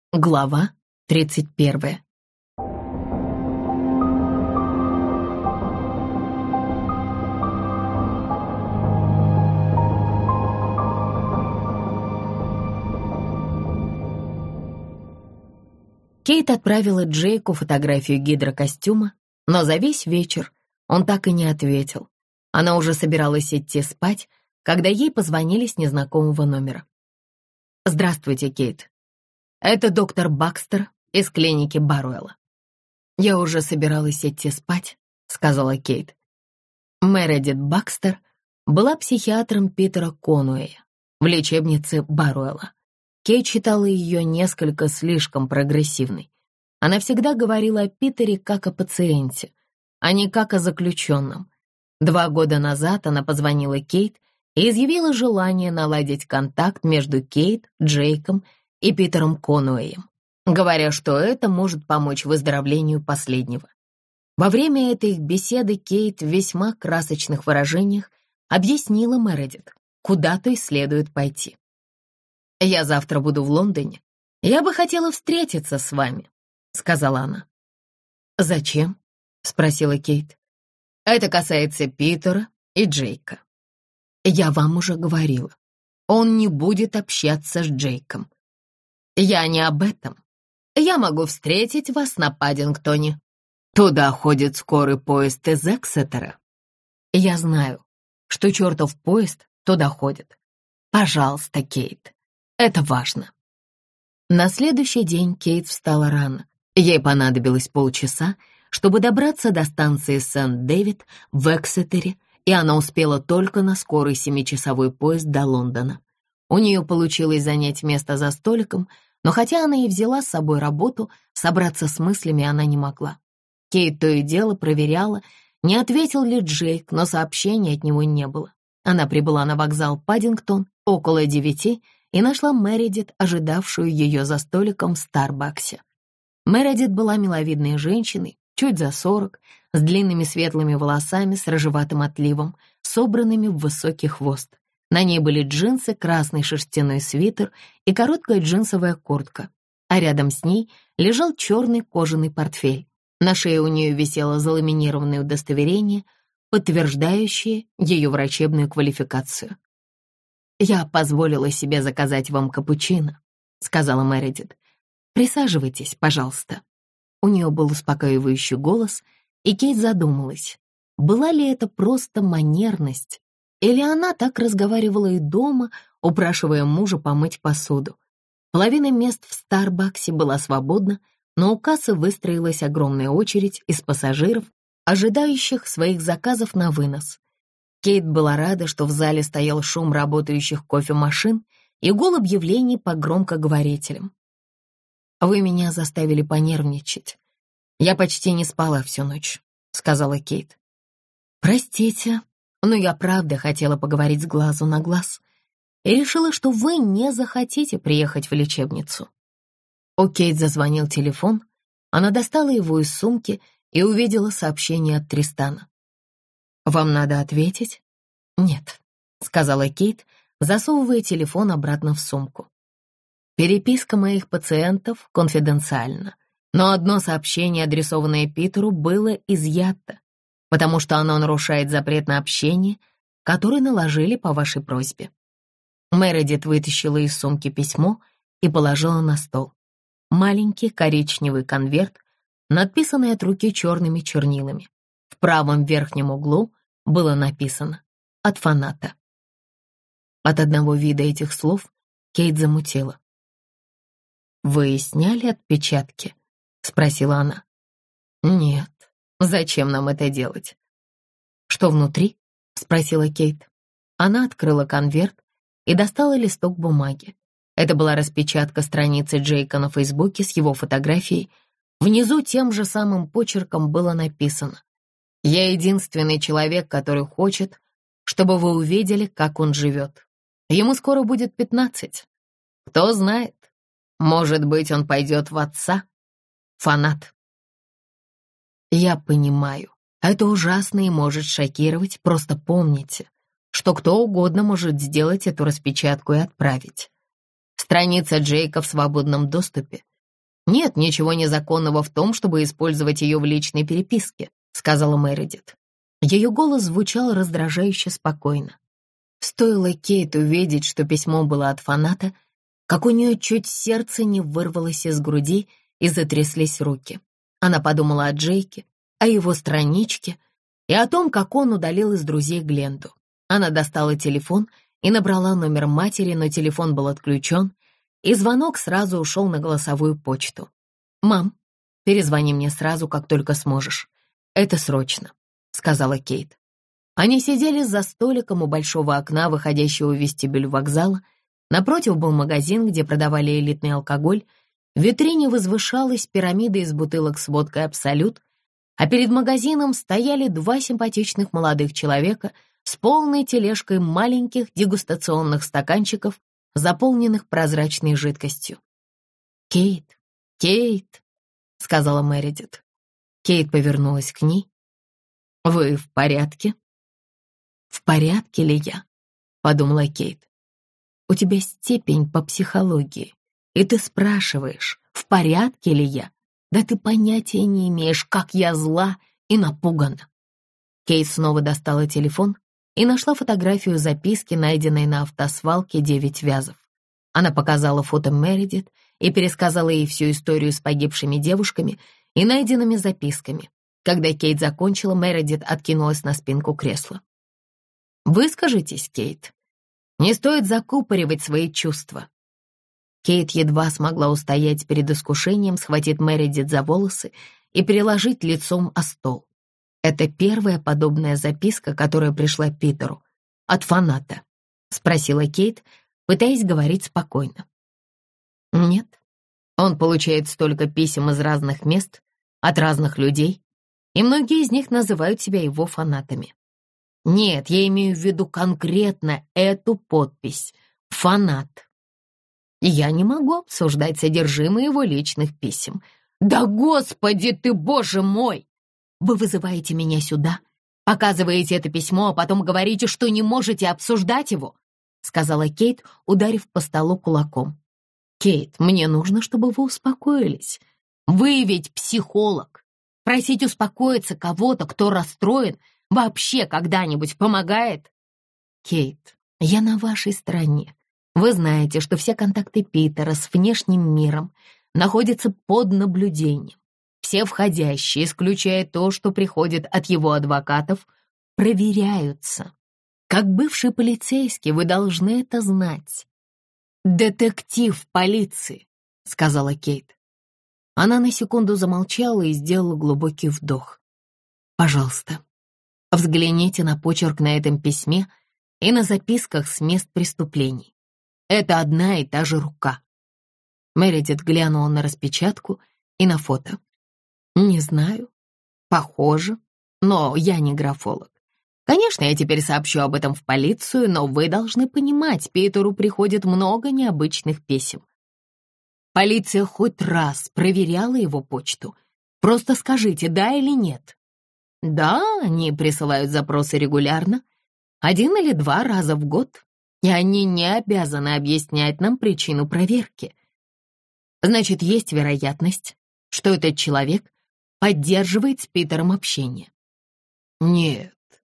Глава 31. Кейт отправила Джейку фотографию гидрокостюма, но за весь вечер он так и не ответил. Она уже собиралась идти спать, когда ей позвонили с незнакомого номера. «Здравствуйте, Кейт. Это доктор Бакстер из клиники Баруэлла». «Я уже собиралась идти спать», — сказала Кейт. Мередит Бакстер была психиатром Питера Конуэя в лечебнице Баруэлла. Кейт считала ее несколько слишком прогрессивной. Она всегда говорила о Питере как о пациенте, а не как о заключенном. 2 года назад она позвонила Кейт и изъявила желание наладить контакт между Кейт, Джейком и Питером Конуэем, говоря, что это может помочь выздоровлению последнего. Во время этой их беседы Кейт в весьма красочных выражениях объяснила Мередит, куда той следует пойти. «Я завтра буду в Лондоне. Я бы хотела встретиться с вами», — сказала она. «Зачем?» — спросила Кейт. «Это касается Питера и Джейка». «Я вам уже говорила, он не будет общаться с Джейком». «Я не об этом. Я могу встретить вас на Паддингтоне. Туда ходит скорый поезд из Эксетера». «Я знаю, что чертов поезд туда ходит. Пожалуйста, Кейт, это важно». На следующий день Кейт встала рано. Ей понадобилось полчаса, чтобы добраться до станции Сент-Дэвид в Эксетере, и она успела только на скорый 7-часовой поезд до Лондона. У нее получилось занять место за столиком, но хотя она и взяла с собой работу, собраться с мыслями она не могла. Кейт то и дело проверяла, не ответил ли Джейк, но сообщения от него не было. Она прибыла на вокзал Паддингтон около 9 и нашла Мередит, ожидавшую ее за столиком в Старбаксе. Мередит была миловидной женщиной, чуть за 40, с длинными светлыми волосами с рыжеватым отливом, собранными в высокий хвост. На ней были джинсы, красный шерстяной свитер и короткая джинсовая куртка, а рядом с ней лежал черный кожаный портфель. На шее у нее висело заламинированное удостоверение, подтверждающее ее врачебную квалификацию. «Я позволила себе заказать вам капучино», — сказала Мередит. «Присаживайтесь, пожалуйста». У нее был успокаивающий голос, и Кейт задумалась, была ли это просто манерность, или она так разговаривала и дома, упрашивая мужа помыть посуду. Половина мест в Старбаксе была свободна, но у кассы выстроилась огромная очередь из пассажиров, ожидающих своих заказов на вынос. Кейт была рада, что в зале стоял шум работающих кофемашин и гул объявлений по громкоговорителям. «Вы меня заставили понервничать. Я почти не спала всю ночь», — сказала Кейт. «Простите, но я правда хотела поговорить с глазу на глаз и решила, что вы не захотите приехать в лечебницу». У Кейт зазвонил телефон, она достала его из сумки и увидела сообщение от Тристана. «Вам надо ответить?» «Нет», — сказала Кейт, засовывая телефон обратно в сумку. «Переписка моих пациентов конфиденциальна, но одно сообщение, адресованное Питеру, было изъято, потому что оно нарушает запрет на общение, который наложили по вашей просьбе». Мередит вытащила из сумки письмо и положила на стол. Маленький коричневый конверт, надписанный от руки черными чернилами. В правом верхнем углу было написано «От фаната». От одного вида этих слов Кейт замутила. «Вы сняли отпечатки?» — спросила она. «Нет. Зачем нам это делать?» «Что внутри?» — спросила Кейт. Она открыла конверт и достала листок бумаги. Это была распечатка страницы Джейка на Фейсбуке с его фотографией. Внизу тем же самым почерком было написано: «Я единственный человек, который хочет, чтобы вы увидели, как он живет. Ему скоро будет 15. Кто знает, может быть, он пойдет в отца. Фанат». «Я понимаю, это ужасно и может шокировать, просто помните, что кто угодно может сделать эту распечатку и отправить. Страница Джейка в свободном доступе, «Нет ничего незаконного в том, чтобы использовать ее в личной переписке», — сказала Мередит. Ее голос звучал раздражающе спокойно. Стоило Кейт увидеть, что письмо было от фаната, как у нее чуть сердце не вырвалось из груди и затряслись руки. Она подумала о Джейке, о его страничке и о том, как он удалил из друзей Гленду. Она достала телефон и набрала номер матери, но телефон был отключен, и звонок сразу ушел на голосовую почту. «Мам, перезвони мне сразу, как только сможешь. Это срочно», — сказала Кейт. Они сидели за столиком у большого окна, выходящего в вестибюль вокзала. Напротив был магазин, где продавали элитный алкоголь. В витрине возвышалась пирамида из бутылок с водкой «Абсолют», а перед магазином стояли два симпатичных молодых человека с полной тележкой маленьких дегустационных стаканчиков, заполненных прозрачной жидкостью. «Кейт, Кейт», — сказала Мередит. Кейт повернулась к ней. «Вы в порядке?» «В порядке ли я?» — подумала Кейт. «У тебя степень по психологии, и ты спрашиваешь, в порядке ли я? Да ты понятия не имеешь, как я зла и напугана». Кейт снова достала телефон и нашла фотографию записки, найденной на автосвалке 9 Вязов. Она показала фото Мередит и пересказала ей всю историю с погибшими девушками и найденными записками. Когда Кейт закончила, Мередит откинулась на спинку кресла. «Выскажитесь, Кейт. Не стоит закупоривать свои чувства». Кейт едва смогла устоять перед искушением схватить Мередит за волосы и приложить лицом о стол. «Это первая подобная записка, которая пришла Питеру. От фаната?» — спросила Кейт, пытаясь говорить спокойно. «Нет. Он получает столько писем из разных мест, от разных людей, и многие из них называют себя его фанатами. Нет, я имею в виду конкретно эту подпись «Фанат». Я не могу обсуждать содержимое его личных писем. Да господи ты, боже мой! Вы вызываете меня сюда, показываете это письмо, а потом говорите, что не можете обсуждать его, сказала Кейт, ударив по столу кулаком. Кейт, мне нужно, чтобы вы успокоились. Вы ведь психолог. Просить успокоиться кого-то, кто расстроен, вообще когда-нибудь помогает? Кейт, я на вашей стороне. Вы знаете, что все контакты Питера с внешним миром находятся под наблюдением. Все входящие, исключая то, что приходит от его адвокатов, проверяются. Как бывший полицейский вы должны это знать. «Детектив полиции», — сказала Кейт. Она на секунду замолчала и сделала глубокий вдох. «Пожалуйста, взгляните на почерк на этом письме и на записках с мест преступлений. Это одна и та же рука». Мередит глянула на распечатку и на фото. «Не знаю. Похоже, но я не графолог. Конечно, я теперь сообщу об этом в полицию, но вы должны понимать, Питеру приходит много необычных писем. Полиция хоть раз проверяла его почту? Просто скажите, да или нет?» «Да, они присылают запросы регулярно, 1 или 2 раза в год, и они не обязаны объяснять нам причину проверки. Значит, есть вероятность, что этот человек поддерживает с Питером общение». «Нет.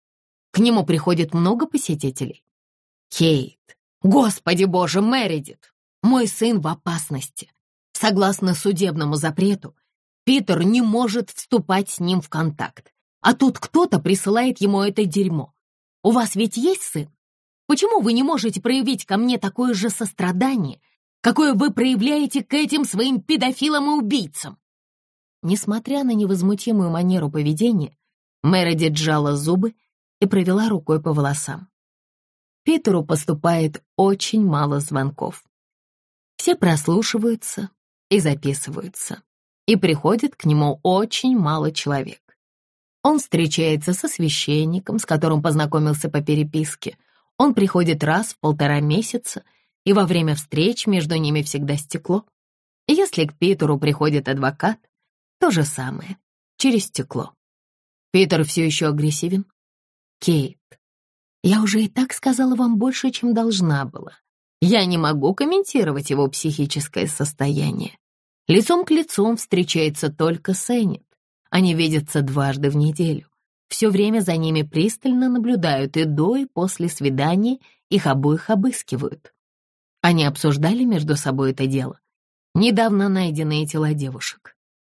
К нему приходит много посетителей?» «Кейт, господи боже, Мередит, мой сын в опасности. Согласно судебному запрету, Питер не может вступать с ним в контакт, а тут кто-то присылает ему это дерьмо. У вас ведь есть сын? Почему вы не можете проявить ко мне такое же сострадание, какое вы проявляете к этим своим педофилам и убийцам?» Несмотря на невозмутимую манеру поведения, Мередит сжала зубы и провела рукой по волосам. Питеру поступает очень мало звонков. Все прослушиваются и записываются, и приходит к нему очень мало человек. Он встречается со священником, с которым познакомился по переписке. Он приходит раз в 1,5 месяца, и во время встреч между ними всегда стекло. И если к Питеру приходит адвокат, то же самое, через стекло. Питер все еще агрессивен? Кейт, я уже и так сказала вам больше, чем должна была. Я не могу комментировать его психическое состояние. Лицом к лицу он встречается только с Эннет. Они видятся дважды в неделю. Все время за ними пристально наблюдают, и до, и после свидания их обоих обыскивают. Они обсуждали между собой это дело. Недавно найденные тела девушек.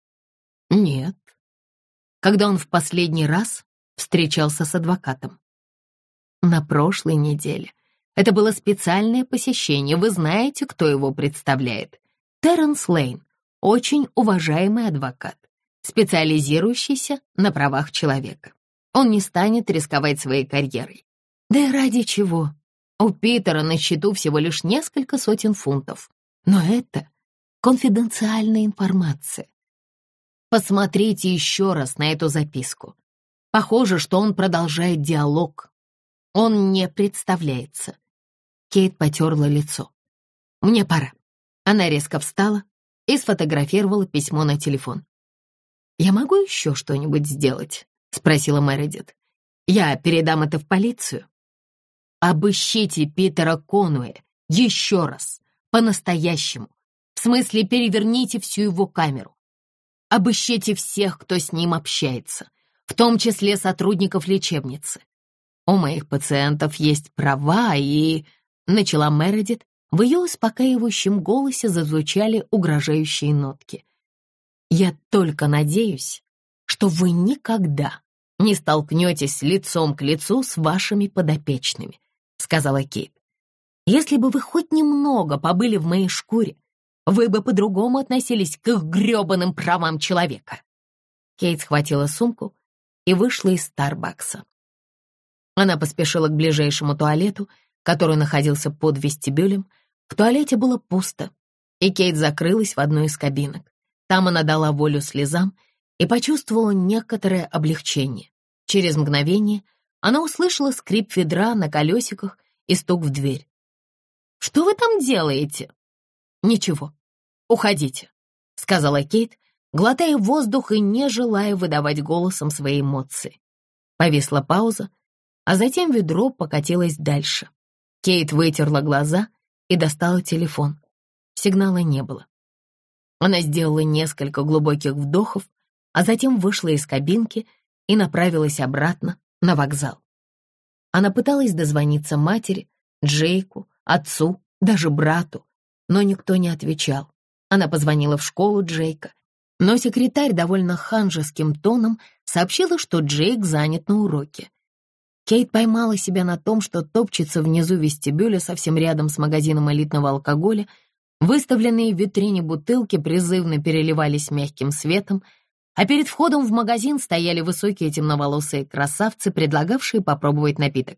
Нет. Когда он в последний раз встречался с адвокатом? На прошлой неделе. Это было специальное посещение. Вы знаете, кто его представляет? Терренс Лейн, очень уважаемый адвокат, специализирующийся на правах человека. Он не станет рисковать своей карьерой. Да и ради чего? У Питера на счету всего лишь несколько сотен фунтов. Но это конфиденциальная информация. Посмотрите еще раз на эту записку. Похоже, что он продолжает диалог. Он не представляется. Кейт потерла лицо. «Мне пора». Она резко встала и сфотографировала письмо на телефон. «Я могу еще что-нибудь сделать?» — спросила Мередит. «Я передам это в полицию». «Обыщите Питера Конуэя еще раз, по-настоящему. В смысле, переверните всю его камеру. Обыщите всех, кто с ним общается, в том числе сотрудников лечебницы. У моих пациентов есть права и...» Начала Мередит, в ее успокаивающем голосе зазвучали угрожающие нотки. «Я только надеюсь, что вы никогда не столкнетесь лицом к лицу с вашими подопечными», — сказала Кейт. «Если бы вы хоть немного побыли в моей шкуре, вы бы по-другому относились к их грёбаным правам человека». Кейт схватила сумку и вышла из Старбакса. Она поспешила к ближайшему туалету, который находился под вестибюлем. В туалете было пусто, и Кейт закрылась в одной из кабинок. Там она дала волю слезам и почувствовала некоторое облегчение. Через мгновение она услышала скрип ведра на колесиках и стук в дверь. «Что вы там делаете?» «Ничего, уходите», — сказала Кейт, глотая воздух и не желая выдавать голосом свои эмоции. Повисла пауза, а затем ведро покатилось дальше. Кейт вытерла глаза и достала телефон. Сигнала не было. Она сделала несколько глубоких вдохов, а затем вышла из кабинки и направилась обратно на вокзал. Она пыталась дозвониться матери, Джейку, отцу, даже брату, но никто не отвечал. Она позвонила в школу Джейка, но секретарь довольно ханжеским тоном сообщила, что Джейк занят на уроке. Кейт поймала себя на том, что топчется внизу вестибюля совсем рядом с магазином элитного алкоголя. Выставленные в витрине бутылки призывно переливались мягким светом, а перед входом в магазин стояли высокие темноволосые красавцы, предлагавшие попробовать напиток.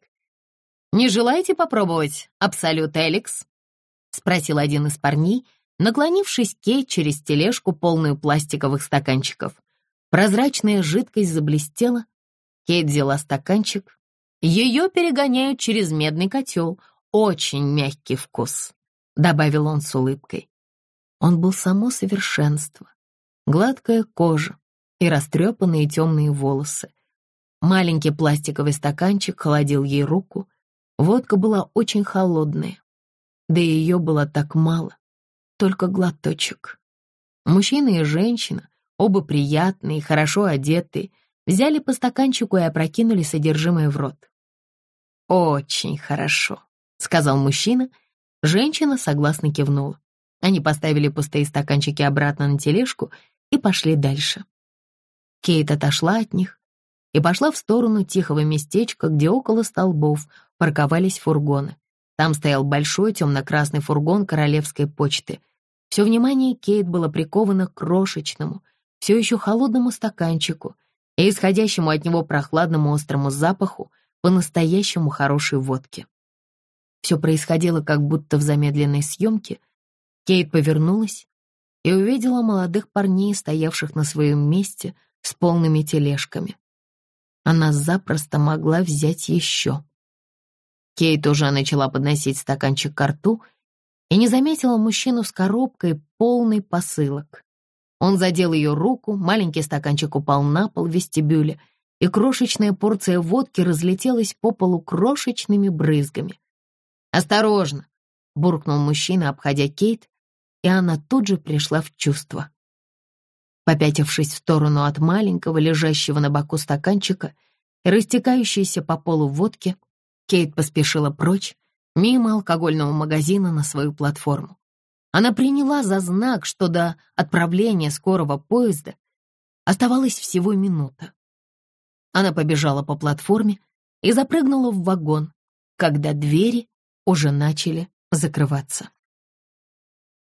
«Не желаете попробовать Абсолют Эликс?» — спросил один из парней, наклонившись к Кейт через тележку, полную пластиковых стаканчиков. Прозрачная жидкость заблестела. Кейт взяла стаканчик. «Ее перегоняют через медный котел. Очень мягкий вкус», — добавил он с улыбкой. Он был само совершенство. Гладкая кожа и растрепанные темные волосы. Маленький пластиковый стаканчик холодил ей руку. Водка была очень холодная. Да и ее было так мало, только глоточек. Мужчина и женщина, оба приятные, хорошо одетые, взяли по стаканчику и опрокинули содержимое в рот. «Очень хорошо», — сказал мужчина. Женщина согласно кивнула. Они поставили пустые стаканчики обратно на тележку и пошли дальше. Кейт отошла от них и пошла в сторону тихого местечка, где около столбов парковались фургоны. Там стоял большой темно-красный фургон королевской почты. Все внимание Кейт было приковано к крошечному, все еще холодному стаканчику и исходящему от него прохладному острому запаху по-настоящему хорошей водки. Все происходило как будто в замедленной съемке. Кейт повернулась и увидела молодых парней, стоявших на своем месте с полными тележками. Она запросто могла взять еще. Кейт уже начала подносить стаканчик ко рту и не заметила мужчину с коробкой, полной посылок. Он задел ее руку, маленький стаканчик упал на пол в вестибюле, и крошечная порция водки разлетелась по полу крошечными брызгами. «Осторожно!» — буркнул мужчина, обходя Кейт. и она тут же пришла в чувство. Попятившись в сторону от маленького, лежащего на боку стаканчика и растекающейся по полу водки, Кейт поспешила прочь, мимо алкогольного магазина на свою платформу. Она приняла за знак, что до отправления скорого поезда оставалась всего минута. Она побежала по платформе и запрыгнула в вагон, когда двери уже начали закрываться.